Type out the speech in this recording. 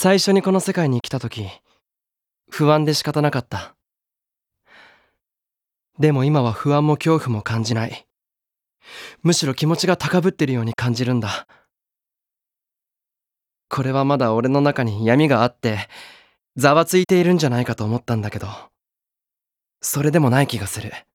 最初にこの世界に来た時、不安で仕方なかった。でも今は不安も恐怖も感じない。むしろ気持ちが高ぶってるように感じるんだ。これはまだ俺の中に闇があって、ざわついているんじゃないかと思ったんだけど、それでもない気がする。